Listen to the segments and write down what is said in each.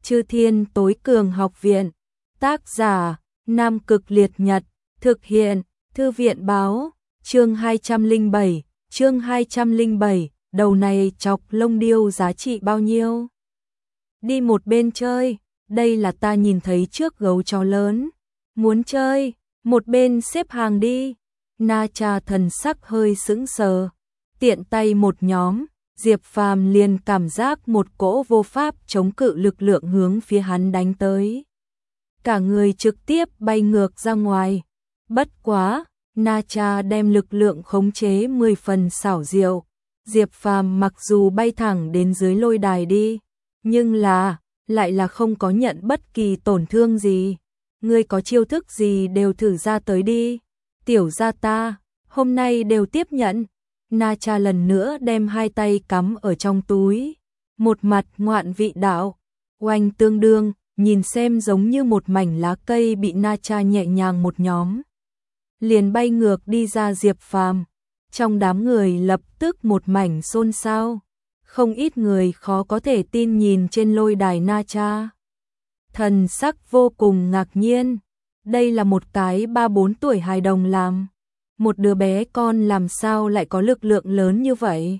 Chư Thiên Tối Cường Học Viện. Tác giả: Nam Cực Liệt Nhật. Thực hiện: Thư viện báo. Chương 207, đầu này chọc lông điêu giá trị bao nhiêu? Đi một bên chơi, đây là ta nhìn thấy trước gấu chó lớn. Muốn chơi, một bên xếp hàng đi. Na Cha thần sắc hơi sững sờ. Tiện tay một nhóm, Diệp Phàm liền cảm giác một cỗ vô pháp chống cự lực lượng hướng phía hắn đánh tới. Cả người trực tiếp bay ngược ra ngoài. Bất quá, Na Cha đem lực lượng khống chế 10 phần xảo diệu. Diệp Phàm mặc dù bay thẳng đến dưới lôi đài đi, nhưng lại là không có nhận bất kỳ tổn thương gì. Ngươi có chiêu thức gì đều thử ra tới đi. Tiểu gia ta, hôm nay đều tiếp nhận. Na Cha lần nữa đem hai tay cắm ở trong túi. Một mặt ngoạn vị đạo, oanh tương đương, nhìn xem giống như một mảnh lá cây bị Na Cha nhẹ nhàng một nhóm. Liền bay ngược đi ra Diệp Phàm. Trong đám người lập tức một mảnh xôn xao. Không ít người khó có thể tin nhìn trên lôi đài Na Cha. Thần sắc vô cùng ngạc nhiên. Đây là một cái 3-4 tuổi hài đồng làm. Một đứa bé con làm sao lại có lực lượng lớn như vậy?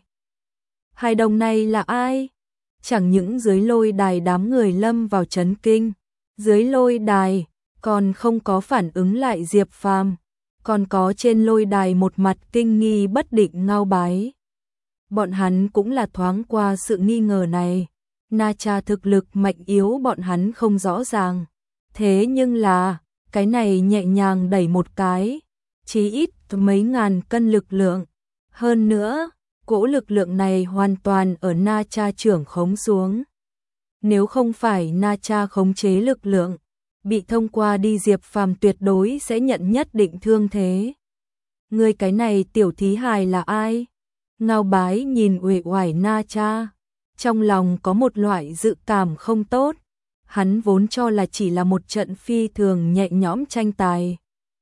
Hài đồng này là ai? Chẳng những dưới lôi đài đám người lâm vào chấn kinh. Dưới lôi đài còn không có phản ứng lại Diệp Phàm. Còn có trên lôi đài một mặt kinh nghi bất định Ngao Bái. Bọn hắn cũng là thoáng qua sự nghi ngờ này. Na Cha thực lực mạnh yếu bọn hắn không rõ ràng. Thế nhưng là, cái này nhẹ nhàng đẩy một cái, chí ít mấy ngàn cân lực lượng. Hơn nữa, cỗ lực lượng này hoàn toàn ở Na Cha trưởng khống xuống. Nếu không phải Na Cha khống chế lực lượng, bị thông qua đi Diệp Phàm tuyệt đối sẽ nhận nhất định thương thế. Người cái này tiểu thí hài là ai? Ngao Bái nhìn uể oải Na Cha, trong lòng có một loại dự cảm không tốt. Hắn vốn cho là chỉ là một trận phi thường nhẹ nhõm tranh tài.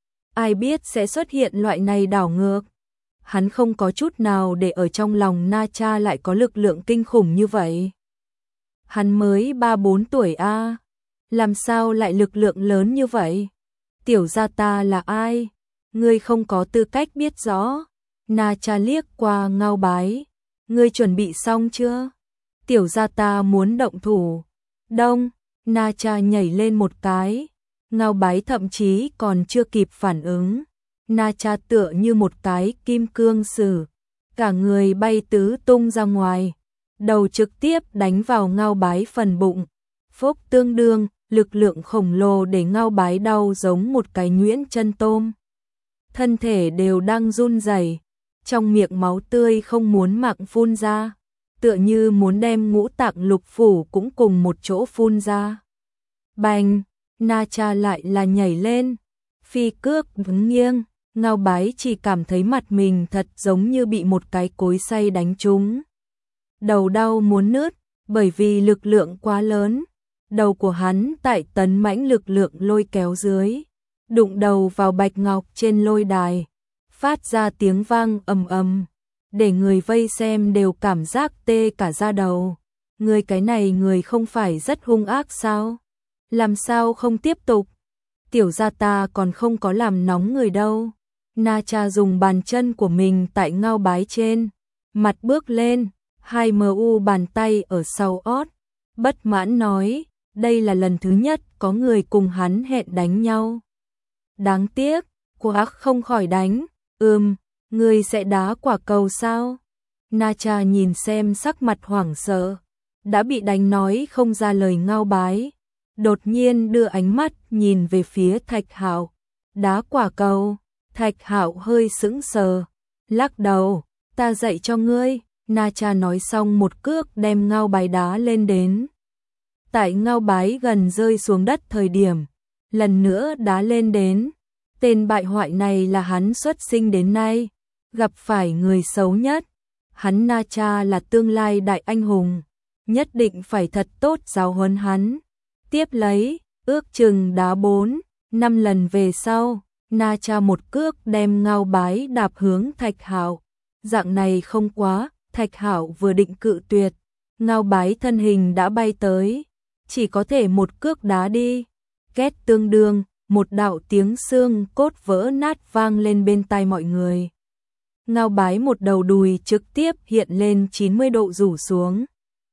Ai biết sẽ xuất hiện loại này đảo ngược. Hắn không có chút nào để ở trong lòng Na Cha lại có lực lượng kinh khủng như vậy. Hắn mới 3-4 tuổi a, làm sao lại lực lượng lớn như vậy? Tiểu gia ta là ai? Ngươi không có tư cách biết rõ. Na Cha liếc qua Ngao Bái. Ngươi chuẩn bị xong chưa? Tiểu gia ta muốn động thủ. Đông, Na Cha nhảy lên một cái. Ngao Bái thậm chí còn chưa kịp phản ứng. Na Cha tựa như một cái kim cương sử. Cả người bay tứ tung ra ngoài. Đầu trực tiếp đánh vào Ngao Bái phần bụng. Phốc tương đương, lực lượng khổng lồ để Ngao Bái đau giống một cái nhuyễn chân tôm. Thân thể đều đang run rẩy, trong miệng máu tươi không muốn mặn phun ra, tựa như muốn đem ngũ tạng lục phủ cũng cùng một chỗ phun ra. Bành, Na Cha lại là nhảy lên, phi cước vững nghiêng, Ngao Bái chỉ cảm thấy mặt mình thật giống như bị một cái cối xay đánh trúng. Đầu đau muốn nứt, bởi vì lực lượng quá lớn. Đầu của hắn tại tấn mãnh lực lượng lôi kéo dưới, đụng đầu vào bạch ngọc trên lôi đài, phát ra tiếng vang ầm ầm, để người vây xem đều cảm giác tê cả da đầu. Người cái này người không phải rất hung ác sao? Làm sao không tiếp tục? Tiểu gia ta còn không có làm nóng người đâu. Na Cha dùng bàn chân của mình tại Ngao Bái trên mặt bước lên, hai mu bàn tay ở sau ót, bất mãn nói. Đây là lần thứ nhất có người cùng hắn hẹn đánh nhau. Đáng tiếc, quá không khỏi đánh. Ngươi sẽ đá quả cầu sao? Na Cha nhìn xem sắc mặt hoảng sợ, đã bị đánh nói không ra lời Ngao Bái. Đột nhiên đưa ánh mắt nhìn về phía Thạch Hạo. Đá quả cầu? Thạch Hạo hơi sững sờ, lắc đầu. Ta dạy cho ngươi. Na Cha nói xong một cước đem Ngao Bái đá lên đến. Tại Ngao Bái gần rơi xuống đất thời điểm, lần nữa đá lên đến. Tên bại hoại này là hắn xuất sinh đến nay gặp phải người xấu nhất. Hắn Na Cha là tương lai đại anh hùng, nhất định phải thật tốt giáo huấn hắn. Tiếp lấy, ước chừng đá 4-5 lần về sau, Na Cha một cước đem Ngao Bái đạp hướng Thạch Hạo. Dạng này không quá, Thạch Hạo vừa định cự tuyệt, Ngao Bái thân hình đã bay tới. chỉ có thể một cước đá đi. Két tương đương, một đạo tiếng xương cốt vỡ nát vang lên bên tai mọi người. Ngao Bái một đầu đùi trực tiếp hiện lên 90 độ rủ xuống.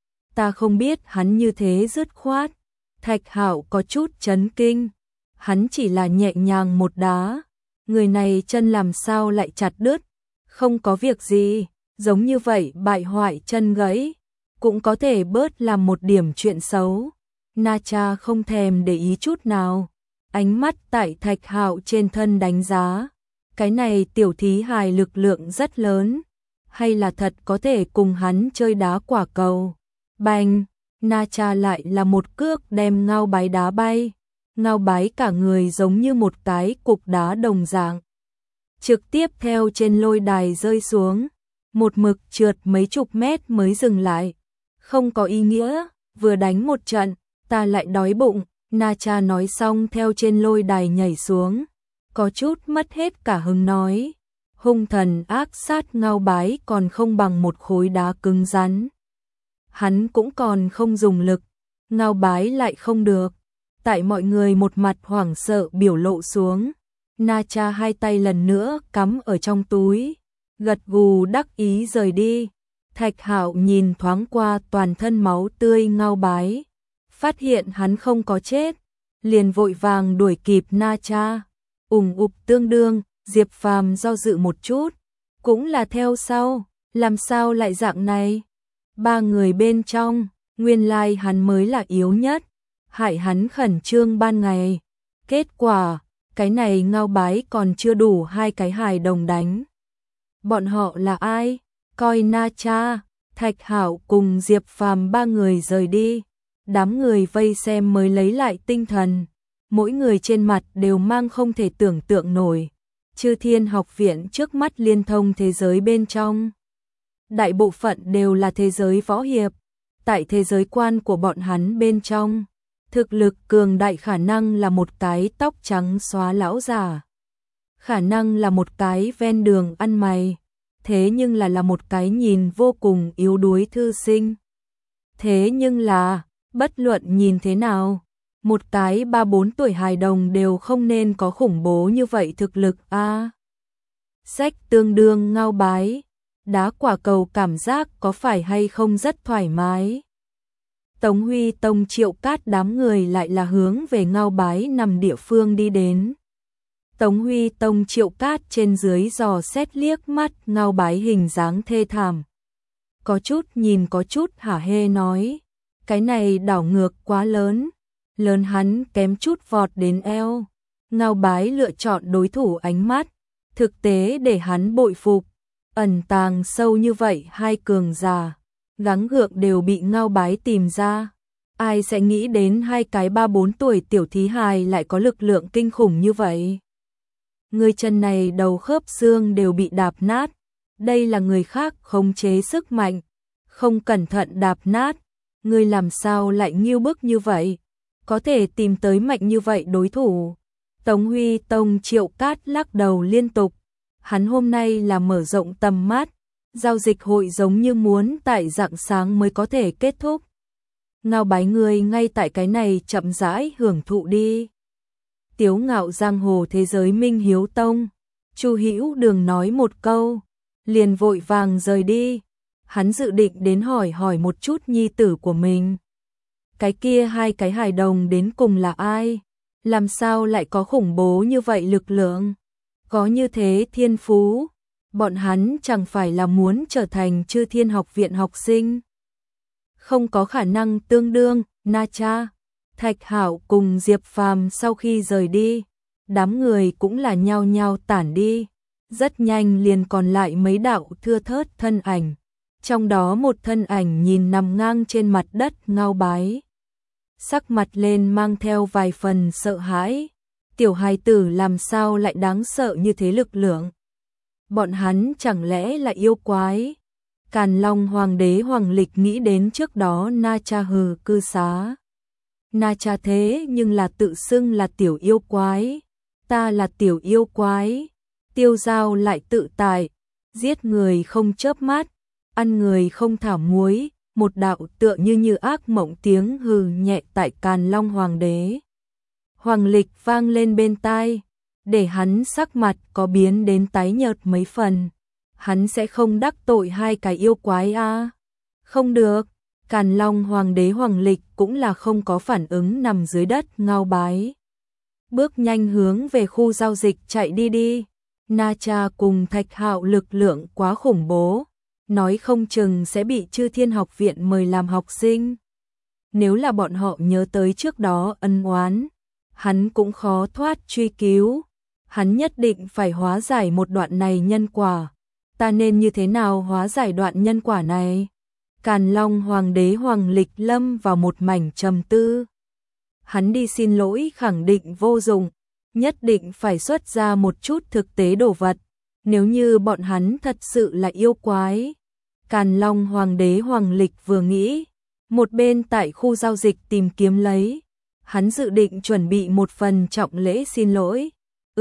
Ta không biết hắn như thế dứt khoát. Thạch Hạo có chút chấn kinh. Hắn chỉ là nhẹ nhàng một đá. Người này chân làm sao lại chặt đứt. Không có việc gì, giống như vậy bại hoại chân gãy. Cũng có thể bớt làm một điểm chuyện xấu. Na Cha không thèm để ý chút nào. Ánh mắt tại Thạch Hạo trên thân đánh giá. Cái này tiểu thí hài lực lượng rất lớn. Hay là thật có thể cùng hắn chơi đá quả cầu. Bành, Na Cha lại là một cước đem Ngao Bái đá bay. Ngao Bái cả người giống như một cái cục đá đồng dạng. Trực tiếp theo trên lôi đài rơi xuống. Một mực trượt mấy chục mét mới dừng lại. Không có ý nghĩa, vừa đánh một trận, ta lại đói bụng. Na Cha nói xong theo trên lôi đài nhảy xuống. Có chút mất hết cả hứng nói. Hung thần ác sát Ngao Bái còn không bằng một khối đá cứng rắn. Hắn cũng còn không dùng lực. Ngao Bái lại không được. Tại mọi người một mặt hoảng sợ biểu lộ xuống. Na Cha hai tay lần nữa cắm ở trong túi. Gật gù đắc ý rời đi. Thạch Hạo nhìn thoáng qua toàn thân máu tươi Ngao Bái. Phát hiện hắn không có chết. Liền vội vàng đuổi kịp Na Cha. Ục tương đương, Diệp Phàm do dự một chút. Cũng là theo sau, làm sao lại dạng này? Ba người bên trong, nguyên lai hắn mới là yếu nhất. Hại hắn khẩn trương ban ngày. Kết quả, cái này Ngao Bái còn chưa đủ hai cái hài đồng đánh. Bọn họ là ai? Coi Na Cha, Thạch Hạo cùng Diệp Phàm ba người rời đi. Đám người vây xem mới lấy lại tinh thần. Mỗi người trên mặt đều mang không thể tưởng tượng nổi. Chư Thiên Học Viện trước mắt liên thông thế giới bên trong. Đại bộ phận đều là thế giới võ hiệp. Tại thế giới quan của bọn hắn bên trong, thực lực cường đại khả năng là một cái tóc trắng xóa lão già. Khả năng là một cái ven đường ăn mày. Thế nhưng là một cái nhìn vô cùng yếu đuối thư sinh. Thế nhưng là, bất luận nhìn thế nào, một cái 3-4 tuổi hài đồng đều không nên có khủng bố như vậy thực lực a. Sách tương đương Ngao Bái, đá quả cầu cảm giác có phải hay không rất thoải mái. Tống Huy Tông Triệu Cát đám người lại là hướng về Ngao Bái nằm địa phương đi đến. Tống Huy Tông Triệu Cát trên dưới dò xét liếc mắt Ngao Bái hình dáng thê thảm. Có chút nhìn có chút hả hê nói, cái này đảo ngược quá lớn. Lớn hắn kém chút vọt đến eo. Ngao Bái lựa chọn đối thủ ánh mắt. Thực tế để hắn bội phục. Ẩn tàng sâu như vậy hai cường già. Gắng gượng đều bị Ngao Bái tìm ra. Ai sẽ nghĩ đến hai cái 3-4 tuổi tiểu thí hài lại có lực lượng kinh khủng như vậy. Người chân này đầu khớp xương đều bị đạp nát. Đây là người khác khống chế sức mạnh. Không cẩn thận đạp nát. Người làm sao lại nghiêu bức như vậy? Có thể tìm tới mạnh như vậy đối thủ. Tống Huy Tông Triệu Cát lắc đầu liên tục. Hắn hôm nay là mở rộng tầm mắt. Giao dịch hội giống như muốn tại rạng sáng mới có thể kết thúc. Ngao Bái người ngay tại cái này chậm rãi hưởng thụ đi. Tiếu ngạo giang hồ thế giới Minh Hiếu Tông. Chu Hữu Đường nói một câu, liền vội vàng rời đi. Hắn dự định đến hỏi một chút nhi tử của mình. Cái kia hai cái hài đồng đến cùng là ai? Làm sao lại có khủng bố như vậy lực lượng? Có như thế thiên phú? Bọn hắn chẳng phải là muốn trở thành Chư Thiên Học Viện học sinh? Không có khả năng tương đương. Na Cha, Thạch Hạo cùng Diệp Phàm sau khi rời đi, đám người cũng là nhao nhao tản đi. Rất nhanh liền còn lại mấy đạo thưa thớt thân ảnh. Trong đó một thân ảnh nhìn nằm ngang trên mặt đất Ngao Bái. Sắc mặt lên mang theo vài phần sợ hãi. Tiểu hài tử làm sao lại đáng sợ như thế lực lượng? Bọn hắn chẳng lẽ là yêu quái? Càn Long Hoàng đế Hoàng Lịch nghĩ đến trước đó Na Cha hừ cư xá. Na Cha thế nhưng là tự xưng là tiểu yêu quái. Ta là tiểu yêu quái. Tiêu Giao lại tự tại. Giết người không chớp mắt. Ăn người không thả muối. một đạo tựa như ác mộng tiếng hừ nhẹ tại Càn Long Hoàng đế. Hoàng Lịch vang lên bên tai, để hắn sắc mặt có biến đến tái nhợt mấy phần. Hắn sẽ không đắc tội hai cái yêu quái a? Không được. Càn Long Hoàng đế Hoàng Lịch cũng là không có phản ứng, nằm dưới đất ngao bái. Bước nhanh hướng về khu giao dịch chạy đi. Na Cha cùng Thạch Hạo lực lượng quá khủng bố, nói không chừng sẽ bị Chư Thiên Học viện mời làm học sinh. Nếu là bọn họ nhớ tới trước đó ân oán, hắn cũng khó thoát truy cứu. Hắn nhất định phải hóa giải một đoạn này nhân quả. Ta nên như thế nào hóa giải đoạn nhân quả này? Càn Long Hoàng đế Hoàng Lịch lâm vào một mảnh trầm tư. Hắn đi xin lỗi khẳng định vô dụng, nhất định phải xuất ra một chút thực tế đồ vật. Nếu như bọn hắn thật sự là yêu quái. Càn Long Hoàng đế Hoàng Lịch vừa nghĩ, một bên tại khu giao dịch tìm kiếm lấy. Hắn dự định chuẩn bị một phần trọng lễ xin lỗi.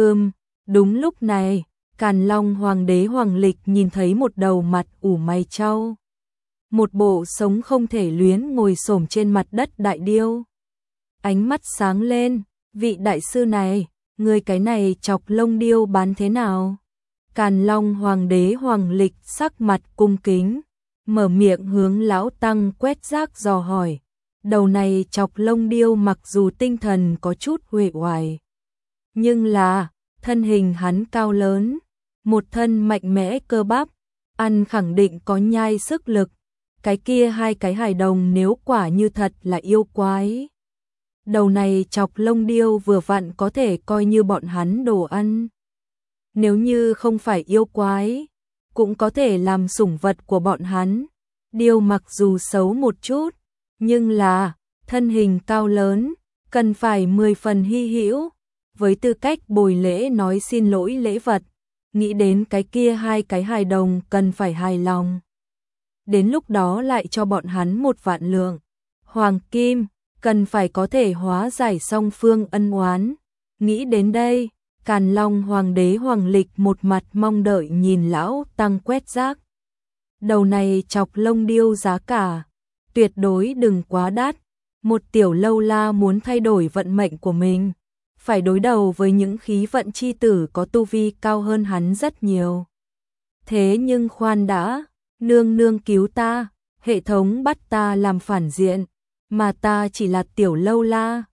Đúng lúc này, Càn Long Hoàng đế Hoàng Lịch nhìn thấy một đầu mặt ủ mày trao, một bộ sống không thể luyến ngồi xổm trên mặt đất đại điêu. Ánh mắt sáng lên, vị đại sư này, người cái này chọc lông điêu bán thế nào? Càn Long Hoàng đế Hoàng Lịch sắc mặt cung kính, mở miệng hướng lão tăng quét rác dò hỏi. Đầu này chọc lông điêu mặc dù tinh thần có chút uể oải, nhưng là thân hình hắn cao lớn, một thân mạnh mẽ cơ bắp, ăn khẳng định có nhai sức lực. Cái kia hai cái hài đồng nếu quả như thật là yêu quái, đầu này chọc lông điêu vừa vặn có thể coi như bọn hắn đồ ăn. Nếu như không phải yêu quái, cũng có thể làm sủng vật của bọn hắn. Điêu mặc dù xấu một chút, nhưng là thân hình cao lớn, cần phải 10 phần hy hữu. Với tư cách bồi lễ nói xin lỗi lễ vật, nghĩ đến cái kia hai cái hài đồng cần phải hài lòng. Đến lúc đó lại cho bọn hắn 1 vạn lượng hoàng kim, cần phải có thể hóa giải song phương ân oán. Nghĩ đến đây, Càn Long Hoàng đế Hoàng Lịch một mặt mong đợi nhìn lão tăng quét rác. Đầu này chọc lông điêu giá cả, tuyệt đối đừng quá đắt. Một tiểu lâu la muốn thay đổi vận mệnh của mình, phải đối đầu với những khí vận chi tử có tu vi cao hơn hắn rất nhiều. Thế nhưng khoan đã, nương nương cứu ta, hệ thống bắt ta làm phản diện, mà ta chỉ là tiểu lâu la,